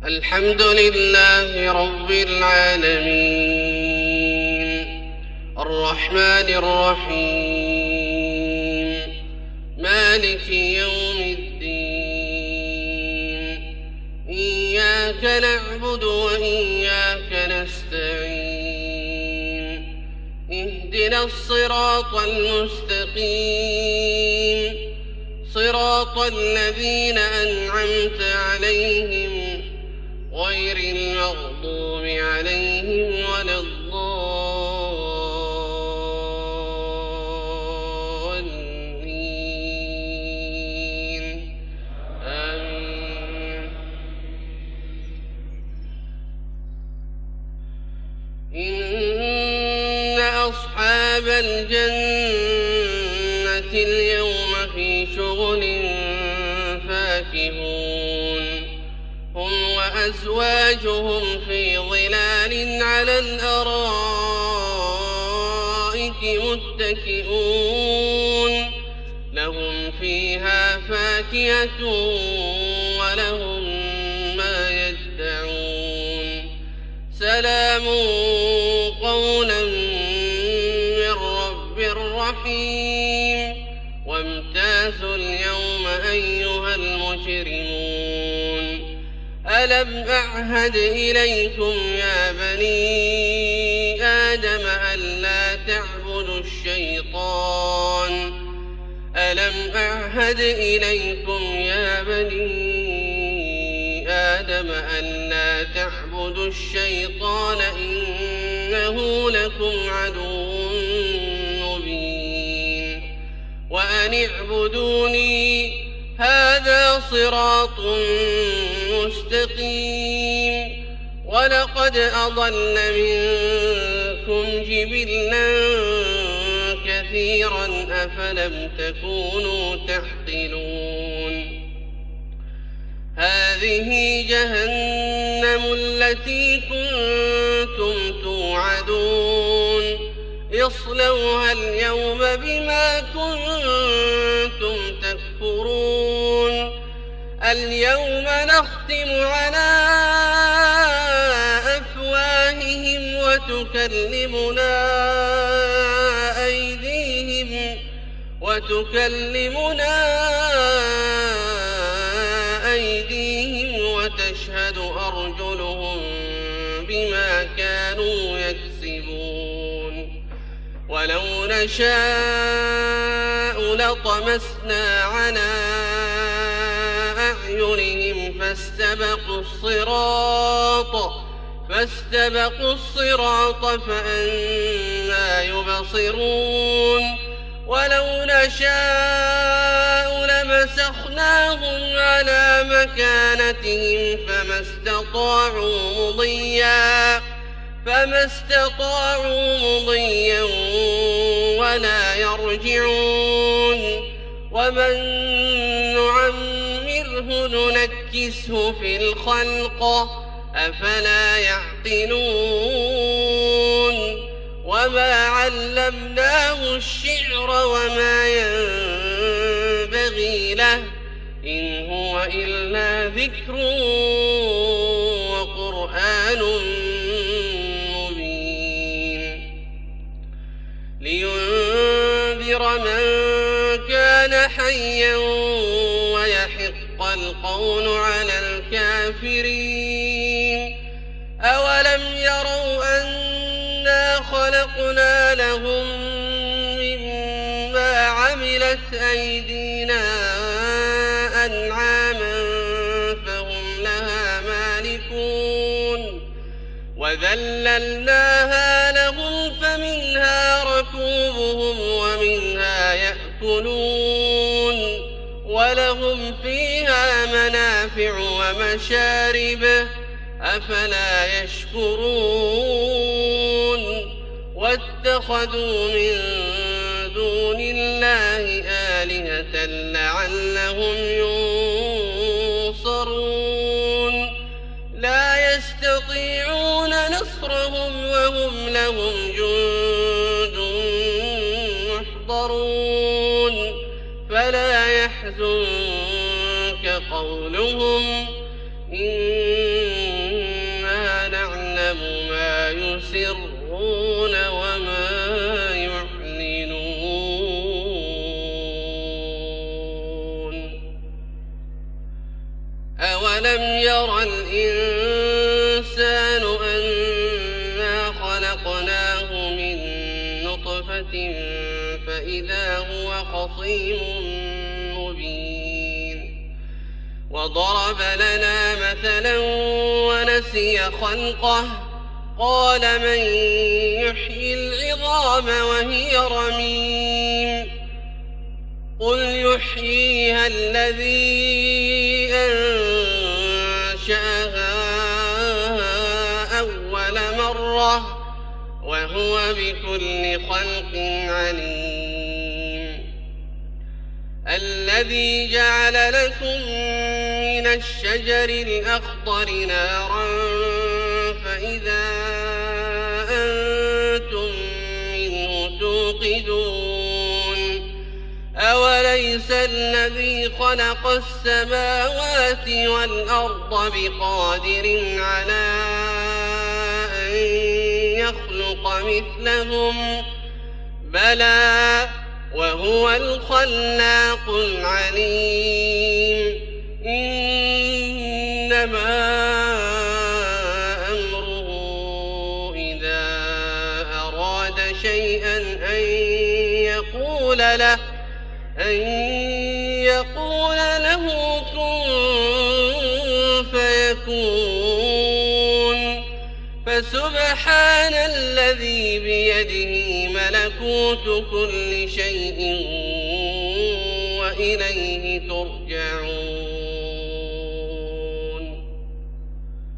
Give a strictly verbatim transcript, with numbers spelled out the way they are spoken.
الحمد لله رب العالمين الرحمن الرحيم مالك يوم الدين إياك نعبد وإياك نستعين اهدنا الصراط المستقيم صراط الذين أنعمت عليهم غير المغضوب عليهم ولا الضالين آمين. إن أصحاب الجنة اليوم في شغل فاكهون هم وأزواجهم في ظلال على الأرائك متكئون لهم فيها فاكهة ولهم ما يدعون سلام قولا من رب رحيم وامتازوا اليوم أيها المجرمون ألم أعهد إليكم يا بني آدم ألا تعبدوا الشيطان ألم أعهد إليكم يا بني آدم ألا تعبدوا الشيطان إنه لكم عدو مبين وأن اعبدوني هذا صراط مستقيم ولقد أضل منكم جبلا كثيرا أفلم تكونوا تعقلون هذه جهنم التي كنتم توعدون اصلوها اليوم بما كنتم تكفرون اليوم نختم على أفواههم وتكلمنا أيديهم وتكلمنا أيديهم وتشهد أرجلهم بما كانوا يكسبون ولو نشاء لطمسنا على أعينهم فاستبقوا الصراط فاستبقوا الصراط فأنى يبصرون ولو نشاء لمسخناهم على مكانتهم فما استطاعوا مضيا فما استطاعوا مضيا ولا يرجعون ومن نعمره ننكسه في الخلق أفلا يعقلون وما علمناه الشعر وما ينبغي له إن هو إلا ذكر وقرآن مبين لينذر من كان حيا ويحق القول على الكافرين أولم يروا أنا خلقنا لهم مما عملت أيدينا أنعاما فهم لها مالكون وذللناها لهم فمنها ركوبهم ومنها يأكلون ولهم فيها منافع ومشارب أفلا يشكرون واتخذوا من دون الله آلهة لعلهم ينصرون لا يستطيعون نصرهم وهم لهم جند محضرون فلا يحزنك قولهم إن يعلم ما يسرون وما يعلنون أولم ير الإنسان أنا خلقناه من نطفة فإذا هو خصيم مبين وضرب لنا مثلا ونسي خلقه قال من يحيي العظام وهي رميم قل يحييها الذي أنشأها أول مرة وهو بكل خلق عليم الذي جعل لكم من الشجر الأخضر نارا فإذا أنتم منه توقدون أوليس الذي خلق السماوات والأرض بقادر على أن يخلق مثلهم بلى وهو الخلاق العليم إنما أمره إذا أراد شيئا أن يقول له أن يقول له كن فيكون فسبحان الذي بيده ملكوت كل شيء وإليه ترجعون